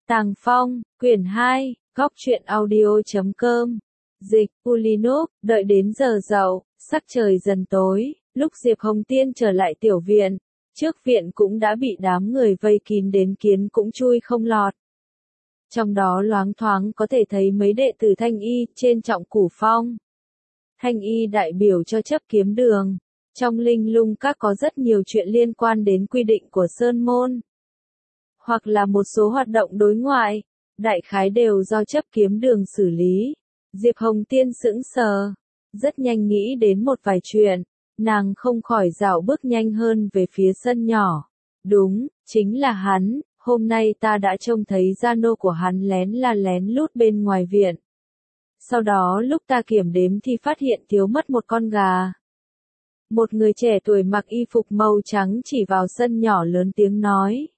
Tàng Phong, quyển 2, góc truyện audio.com. Dịch, Ulinov, đợi đến giờ dậu, sắc trời dần tối, lúc Diệp Hồng Tiên trở lại tiểu viện, trước viện cũng đã bị đám người vây kín đến kiến cũng chui không lọt. Trong đó loáng thoáng có thể thấy mấy đệ tử Thanh Y trên Trọng Cửu Phong. Thanh Y đại biểu cho chấp kiếm đường. Trong Linh Lung Các có rất nhiều chuyện liên quan đến quy định của Sơn Môn. Hoặc là một số hoạt động đối ngoại, đại khái đều do chấp kiếm đường xử lý. Diệp Hồng Tiên sững sờ, rất nhanh nghĩ đến một vài chuyện, nàng không khỏi dạo bước nhanh hơn về phía sân nhỏ. Đúng, chính là hắn, hôm nay ta đã trông thấy gia nô của hắn lén lút bên ngoài viện. Sau đó lúc ta kiểm đếm thì phát hiện thiếu mất một con gà. Một người trẻ tuổi mặc y phục màu trắng chỉ vào sân nhỏ lớn tiếng nói.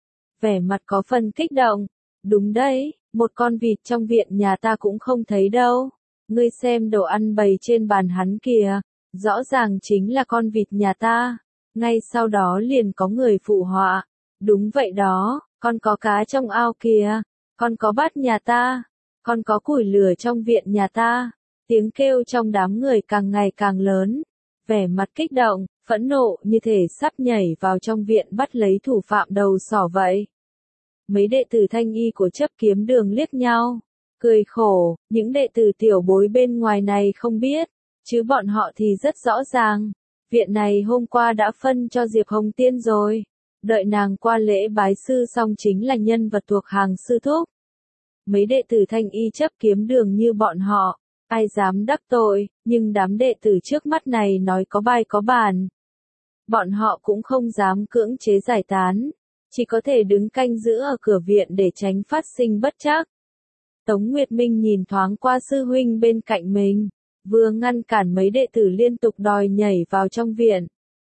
Vẻ mặt có phần kích động. Đúng đấy, một con vịt trong viện nhà ta cũng không thấy đâu. Ngươi xem đồ ăn bày trên bàn hắn kìa, rõ ràng chính là con vịt nhà ta. Ngay sau đó liền có người phụ họa. Đúng vậy đó, con có cá trong ao kìa, con có bát nhà ta, con có củi lửa trong viện nhà ta. Tiếng kêu trong đám người càng ngày càng lớn. Vẻ mặt kích động, phẫn nộ như thể sắp nhảy vào trong viện bắt lấy thủ phạm đầu sỏ vậy. Mấy đệ tử Thanh Y của chấp kiếm đường liếc nhau, cười khổ, những đệ tử tiểu bối bên ngoài này không biết, chứ bọn họ thì rất rõ ràng. Viện này hôm qua đã phân cho Diệp Hồng Tiên rồi, đợi nàng qua lễ bái sư xong chính là nhân vật thuộc hàng sư thúc. Mấy đệ tử Thanh Y chấp kiếm đường như bọn họ, ai dám đắc tội, nhưng đám đệ tử trước mắt này nói có bài có bàn. Bọn họ cũng không dám cưỡng chế giải tán, chỉ có thể đứng canh giữ ở cửa viện để tránh phát sinh bất trắc. Tống Nguyệt Minh nhìn thoáng qua sư huynh bên cạnh mình, vừa ngăn cản mấy đệ tử liên tục đòi nhảy vào trong viện.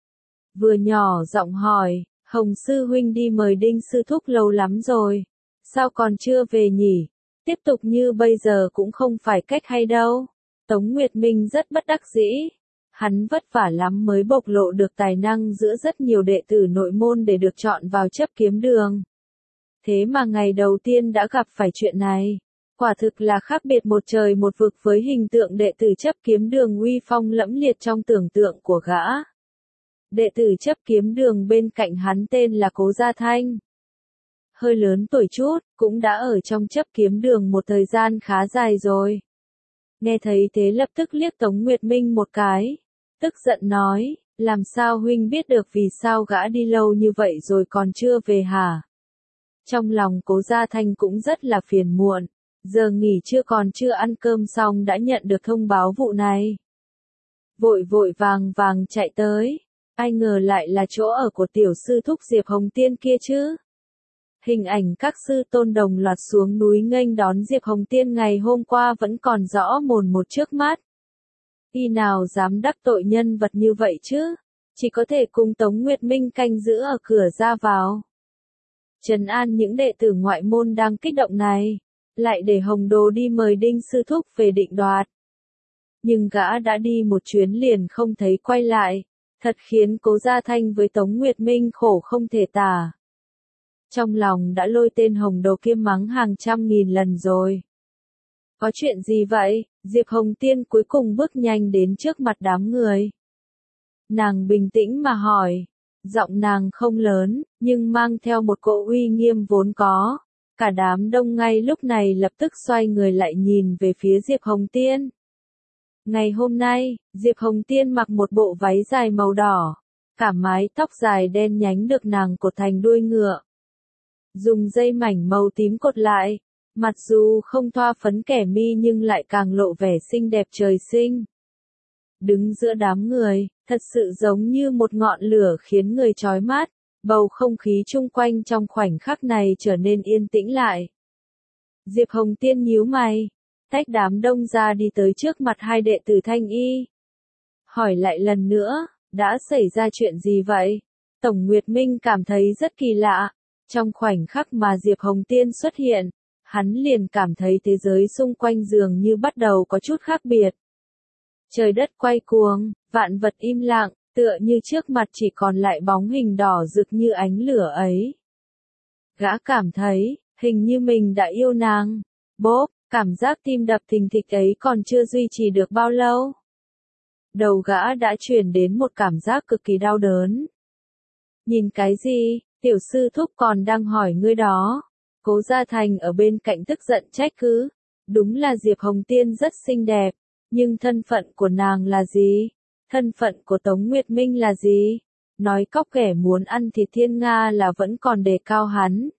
Vừa nhỏ giọng hỏi, Hồng sư huynh đi mời Đinh sư thúc lâu lắm rồi, sao còn chưa về nhỉ? Tiếp tục như bây giờ cũng không phải cách hay đâu. Tống Nguyệt Minh rất bất đắc dĩ. Hắn vất vả lắm mới bộc lộ được tài năng giữa rất nhiều đệ tử nội môn để được chọn vào chấp kiếm đường. Thế mà ngày đầu tiên đã gặp phải chuyện này. Quả thực là khác biệt một trời một vực với hình tượng đệ tử chấp kiếm đường uy phong lẫm liệt trong tưởng tượng của gã. Đệ tử chấp kiếm đường bên cạnh hắn tên là Cố Gia Thanh. Hơi lớn tuổi chút, cũng đã ở trong chấp kiếm đường một thời gian khá dài rồi. Nghe thấy thế lập tức liếc Tống Nguyệt Minh một cái, tức giận nói, làm sao huynh biết được vì sao gã đi lâu như vậy rồi còn chưa về hả? Trong lòng Cố Gia Thanh cũng rất là phiền muộn, giờ nghỉ trưa còn chưa ăn cơm xong đã nhận được thông báo vụ này. Vội vội vàng chạy tới, ai ngờ lại là chỗ ở của tiểu sư thúc Diệp Hồng Tiên kia chứ. Hình ảnh các sư tôn đồng loạt xuống núi nghênh đón Diệp Hồng Tiên ngày hôm qua vẫn còn rõ mồn một trước mắt. Y nào dám đắc tội nhân vật như vậy chứ, chỉ có thể cùng Tống Nguyệt Minh canh giữ ở cửa ra vào. Trấn an những đệ tử ngoại môn đang kích động này, lại để Hồng Đồ đi mời Đinh sư thúc về định đoạt. Nhưng gã đã đi một chuyến liền không thấy quay lại, thật khiến Cố Gia Thanh với Tống Nguyệt Minh khổ không thể tả. Trong lòng đã lôi tên Hồng Đồ kia mắng hàng trăm nghìn lần rồi. Có chuyện gì vậy? Diệp Hồng Tiên cuối cùng bước nhanh đến trước mặt đám người. Nàng bình tĩnh mà hỏi. Giọng nàng không lớn, nhưng mang theo một cỗ uy nghiêm vốn có. Cả đám đông ngay lúc này lập tức xoay người lại nhìn về phía Diệp Hồng Tiên. Ngày hôm nay, Diệp Hồng Tiên mặc một bộ váy dài màu đỏ. Cả mái tóc dài đen nhánh được nàng cột thành đuôi ngựa. Dùng dây mảnh màu tím cột lại, mặc dù không thoa phấn kẻ mi nhưng lại càng lộ vẻ xinh đẹp trời sinh. Đứng giữa đám người, thật sự giống như một ngọn lửa khiến người chói mắt, bầu không khí chung quanh trong khoảnh khắc này trở nên yên tĩnh lại. Diệp Hồng Tiên nhíu mày, tách đám đông ra đi tới trước mặt hai đệ tử Thanh Y. Hỏi lại lần nữa, đã xảy ra chuyện gì vậy? Tổng Nguyệt Minh cảm thấy rất kỳ lạ. Trong khoảnh khắc mà Diệp Hồng Tiên xuất hiện, hắn liền cảm thấy thế giới xung quanh dường như bắt đầu có chút khác biệt. Trời đất quay cuồng, vạn vật im lặng, tựa như trước mặt chỉ còn lại bóng hình đỏ rực như ánh lửa ấy. Gã cảm thấy, Hình như mình đã yêu nàng. Bốp, cảm giác tim đập thình thịch ấy còn chưa duy trì được bao lâu. Đầu gã đã truyền đến một cảm giác cực kỳ đau đớn. Nhìn cái gì, tiểu sư thúc còn đang hỏi ngươi đó. Cố Gia Thành ở bên cạnh tức giận trách cứ. Đúng là Diệp Hồng Tiên rất xinh đẹp, nhưng thân phận của nàng là gì? Thân phận của Tống Nguyệt Minh là gì? Nói cóc kẻ muốn ăn thịt thiên nga là vẫn còn đề cao hắn.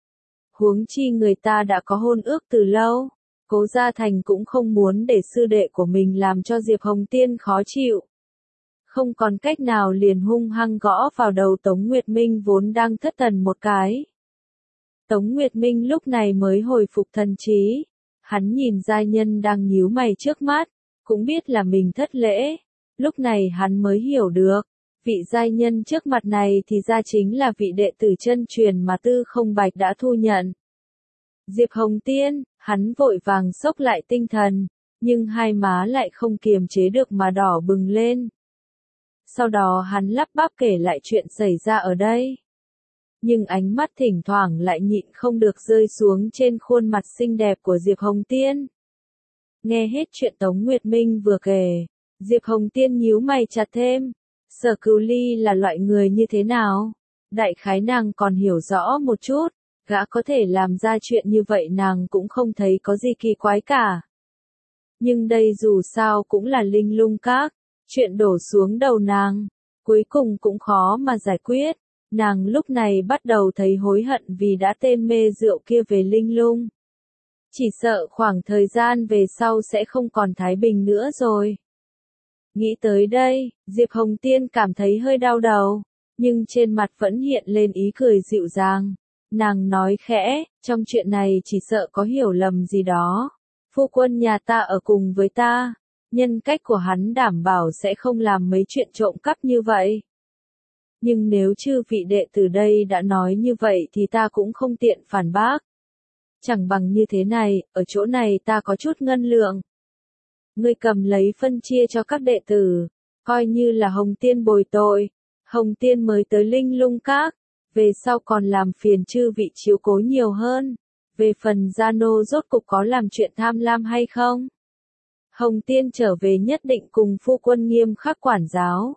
Huống chi người ta đã có hôn ước từ lâu. Cố Gia Thành cũng không muốn để sư đệ của mình làm cho Diệp Hồng Tiên khó chịu. Không còn cách nào liền hung hăng gõ vào đầu Tống Nguyệt Minh vốn đang thất thần một cái. Tống Nguyệt Minh lúc này mới hồi phục thần trí. Hắn nhìn giai nhân đang nhíu mày trước mắt, cũng biết là mình thất lễ. Lúc này hắn mới hiểu được, vị giai nhân trước mặt này thì ra chính là vị đệ tử chân truyền mà Tư Không Bạch đã thu nhận. Diệp Hồng Tiên, hắn vội vàng xốc lại tinh thần, nhưng hai má lại không kiềm chế được mà đỏ bừng lên. Sau đó hắn lắp bắp kể lại chuyện xảy ra ở đây. Nhưng ánh mắt thỉnh thoảng lại nhịn không được rơi xuống trên khuôn mặt xinh đẹp của Diệp Hồng Tiên. Nghe hết chuyện Tống Nguyệt Minh vừa kể, Diệp Hồng Tiên nhíu mày chặt thêm. Sở Cửu Ly là loại người như thế nào? Đại khái nàng còn hiểu rõ một chút, gã có thể làm ra chuyện như vậy nàng cũng không thấy có gì kỳ quái cả. Nhưng đây dù sao cũng là Linh Lung Các, chuyện đổ xuống đầu nàng, cuối cùng cũng khó mà giải quyết. Nàng lúc này bắt đầu thấy hối hận vì đã tên mê rượu kia về Linh Lung. Chỉ sợ khoảng thời gian về sau sẽ không còn thái bình nữa rồi. Nghĩ tới đây, Diệp Hồng Tiên cảm thấy hơi đau đầu, nhưng trên mặt vẫn hiện lên ý cười dịu dàng. Nàng nói khẽ, trong chuyện này chỉ sợ có hiểu lầm gì đó. Phu quân nhà ta ở cùng với ta, nhân cách của hắn đảm bảo sẽ không làm mấy chuyện trộm cắp như vậy. Nhưng nếu chư vị đệ tử đây đã nói như vậy thì ta cũng không tiện phản bác. Chẳng bằng như thế này, ở chỗ này ta có chút ngân lượng. Ngươi cầm lấy phân chia cho các đệ tử, coi như là Hồng Tiên bồi tội. Hồng Tiên mới tới Linh Lung Các, về sau còn làm phiền chư vị chiếu cố nhiều hơn. Về phần Gia Nô rốt cục có làm chuyện tham lam hay không? Hồng Tiên trở về nhất định cùng phu quân nghiêm khắc quản giáo.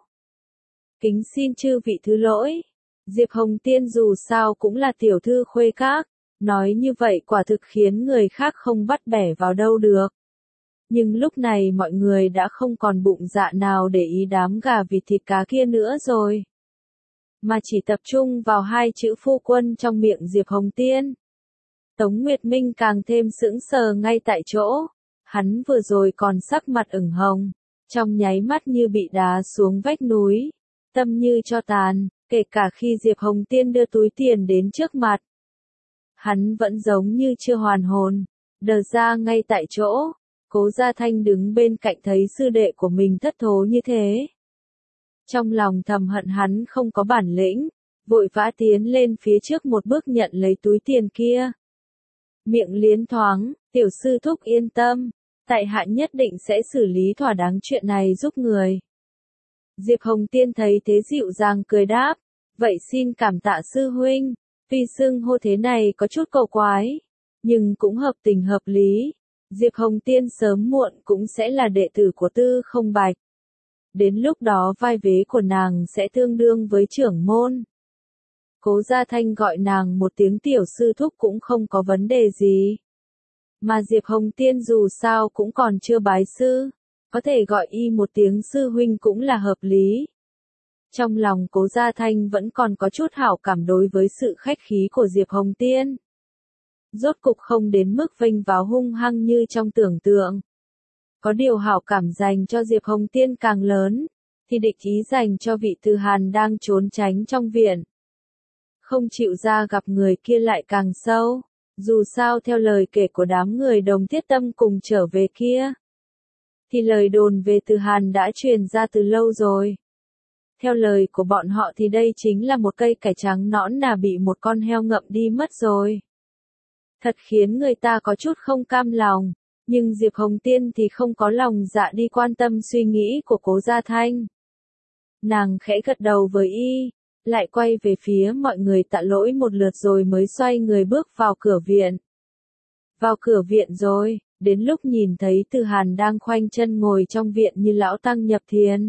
Kính xin chư vị thứ lỗi. Diệp Hồng Tiên dù sao cũng là tiểu thư khuê các, nói như vậy quả thực khiến người khác không bắt bẻ vào đâu được. Nhưng lúc này mọi người đã không còn bụng dạ nào để ý đám gà vịt thịt cá kia nữa rồi. Mà chỉ tập trung vào hai chữ phu quân trong miệng Diệp Hồng Tiên. Tống Nguyệt Minh càng thêm sững sờ ngay tại chỗ. Hắn vừa rồi còn sắc mặt ửng hồng, trong nháy mắt như bị đá xuống vách núi, tâm như cho tàn, kể cả khi Diệp Hồng Tiên đưa túi tiền đến trước mặt. Hắn vẫn giống như chưa hoàn hồn, đờ ra ngay tại chỗ. Cố Gia Thanh đứng bên cạnh thấy sư đệ của mình thất thố như thế. Trong lòng thầm hận hắn không có bản lĩnh, vội vã tiến lên phía trước một bước nhận lấy túi tiền kia. Miệng liến thoáng, tiểu sư thúc yên tâm, tại hạ nhất định sẽ xử lý thỏa đáng chuyện này giúp người. Diệp Hồng Tiên thấy thế dịu dàng cười đáp, vậy xin cảm tạ sư huynh, tuy xưng hô thế này có chút cầu quái, nhưng cũng hợp tình hợp lý. Diệp Hồng Tiên sớm muộn cũng sẽ là đệ tử của Tư Không Bạch. Đến lúc đó vai vế của nàng sẽ tương đương với trưởng môn. Cố Gia Thanh gọi nàng một tiếng tiểu sư thúc cũng không có vấn đề gì. Mà Diệp Hồng Tiên dù sao cũng còn chưa bái sư, có thể gọi y một tiếng sư huynh cũng là hợp lý. Trong lòng Cố Gia Thanh vẫn còn có chút hảo cảm đối với sự khách khí của Diệp Hồng Tiên. Rốt cục không đến mức vênh váo hung hăng như trong tưởng tượng. Có điều hảo cảm dành cho Diệp Hồng Tiên càng lớn, thì địch ý dành cho vị Từ Hàn đang trốn tránh trong viện. Không chịu ra gặp người kia lại càng sâu, dù sao theo lời kể của đám người Đồng Thiết Tâm cùng trở về kia. Thì lời đồn về Từ Hàn đã truyền ra từ lâu rồi. Theo lời của bọn họ thì đây chính là một cây cải trắng nõn nà bị một con heo ngậm đi mất rồi. Thật khiến người ta có chút không cam lòng, nhưng Diệp Hồng Tiên thì không có lòng dạ đi quan tâm suy nghĩ của Cố Gia Thanh. Nàng khẽ gật đầu với y, lại quay về phía mọi người tạ lỗi một lượt rồi mới xoay người bước vào cửa viện. Vào cửa viện rồi, đến lúc nhìn thấy Từ Hàn đang khoanh chân ngồi trong viện như lão tăng nhập thiền.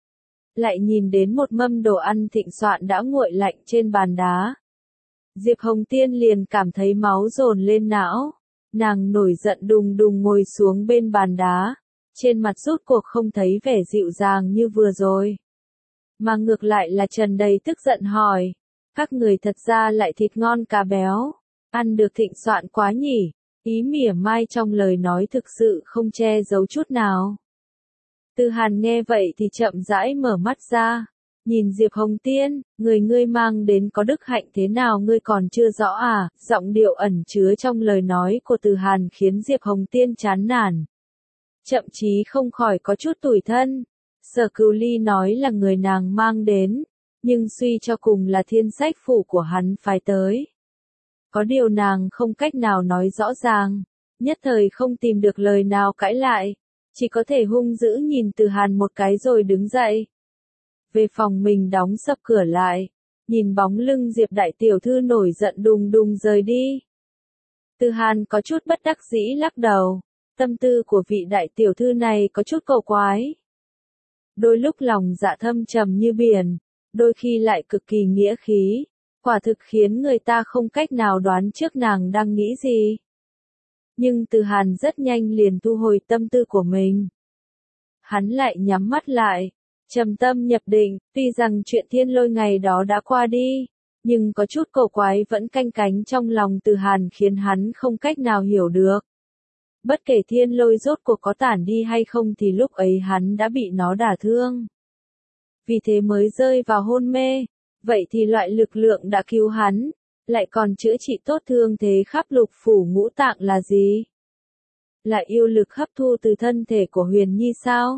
Lại nhìn đến một mâm đồ ăn thịnh soạn đã nguội lạnh trên bàn đá. Diệp Hồng Tiên liền cảm thấy máu dồn lên não. Nàng nổi giận đùng đùng ngồi xuống bên bàn đá. Trên mặt rốt cuộc không thấy vẻ dịu dàng như vừa rồi. Mà ngược lại là tràn đầy tức giận hỏi. Các người thật ra lại thịt ngon cá béo. Ăn được thịnh soạn quá nhỉ. Ý mỉa mai trong lời nói thực sự không che giấu chút nào. Từ Hàn nghe vậy thì chậm rãi mở mắt ra. Nhìn Diệp Hồng Tiên, người ngươi mang đến có đức hạnh thế nào ngươi còn chưa rõ à? Giọng điệu ẩn chứa trong lời nói của Từ Hàn khiến Diệp Hồng Tiên chán nản. Chậm chí không khỏi có chút tủi thân. Sở Cửu Ly nói là người nàng mang đến, nhưng suy cho cùng là thiên sách phủ của hắn phái tới. Có điều nàng không cách nào nói rõ ràng, nhất thời không tìm được lời nào cãi lại, chỉ có thể hung dữ nhìn Từ Hàn một cái rồi đứng dậy. Về phòng mình đóng sập cửa lại, nhìn bóng lưng Diệp đại tiểu thư nổi giận đùng đùng rời đi. Từ Hàn có chút bất đắc dĩ lắc đầu, tâm tư của vị đại tiểu thư này có chút cầu quái. Đôi lúc lòng dạ thâm trầm như biển, đôi khi lại cực kỳ nghĩa khí, quả thực khiến người ta không cách nào đoán trước nàng đang nghĩ gì. Nhưng Từ Hàn rất nhanh liền thu hồi tâm tư của mình. Hắn lại nhắm mắt lại, trầm tâm nhập định, tuy rằng chuyện thiên lôi ngày đó đã qua đi, nhưng có chút cầu quái vẫn canh cánh trong lòng Từ Hàn khiến hắn không cách nào hiểu được. Bất kể thiên lôi rốt cuộc có tản đi hay không thì lúc ấy hắn đã bị nó đả thương. Vì thế mới rơi vào hôn mê, vậy thì loại lực lượng đã cứu hắn, lại còn chữa trị tốt thương thế khắp lục phủ ngũ tạng là gì? Là yêu lực hấp thu từ thân thể của Huyền Nhi sao?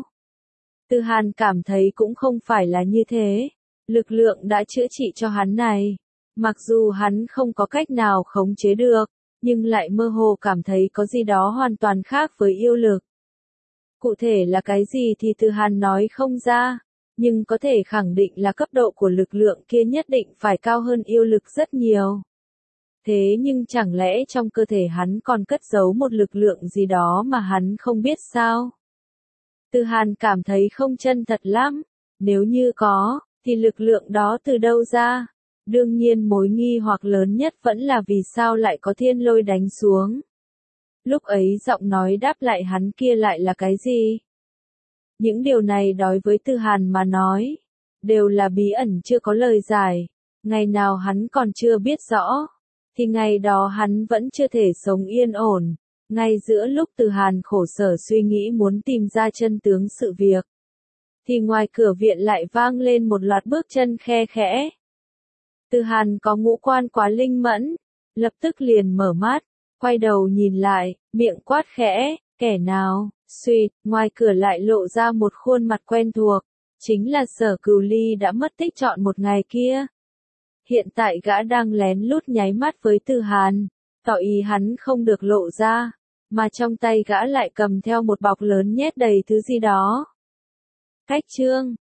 Từ Hàn cảm thấy cũng không phải là như thế. Lực lượng đã chữa trị cho hắn này. Mặc dù hắn không có cách nào khống chế được, nhưng lại mơ hồ cảm thấy có gì đó hoàn toàn khác với yêu lực. Cụ thể là cái gì thì Từ Hàn nói không ra, nhưng có thể khẳng định là cấp độ của lực lượng kia nhất định phải cao hơn yêu lực rất nhiều. Thế nhưng chẳng lẽ trong cơ thể hắn còn cất giấu một lực lượng gì đó mà hắn không biết sao? Từ Hàn cảm thấy không chân thật lắm, nếu như có, thì lực lượng đó từ đâu ra? Đương nhiên mối nghi hoặc lớn nhất vẫn là vì sao lại có thiên lôi đánh xuống. Lúc ấy giọng nói đáp lại hắn kia lại là cái gì? Những điều này đối với Từ Hàn mà nói, đều là bí ẩn chưa có lời giải. Ngày nào hắn còn chưa biết rõ, thì ngày đó hắn vẫn chưa thể sống yên ổn. Ngay giữa lúc Từ Hàn khổ sở suy nghĩ muốn tìm ra chân tướng sự việc, thì ngoài cửa viện lại vang lên một loạt bước chân khe khẽ. Từ Hàn có ngũ quan quá linh mẫn, lập tức liền mở mắt, quay đầu nhìn lại, miệng quát khẽ, kẻ nào? Suýt, ngoài cửa lại lộ ra một khuôn mặt quen thuộc, chính là Sở Cửu Ly đã mất tích trọn một ngày kia. Hiện tại gã đang lén lút nháy mắt với Từ Hàn, tỏ ý hắn không được lộ ra, mà trong tay gã lại cầm theo một bọc lớn nhét đầy thứ gì đó. Cách chương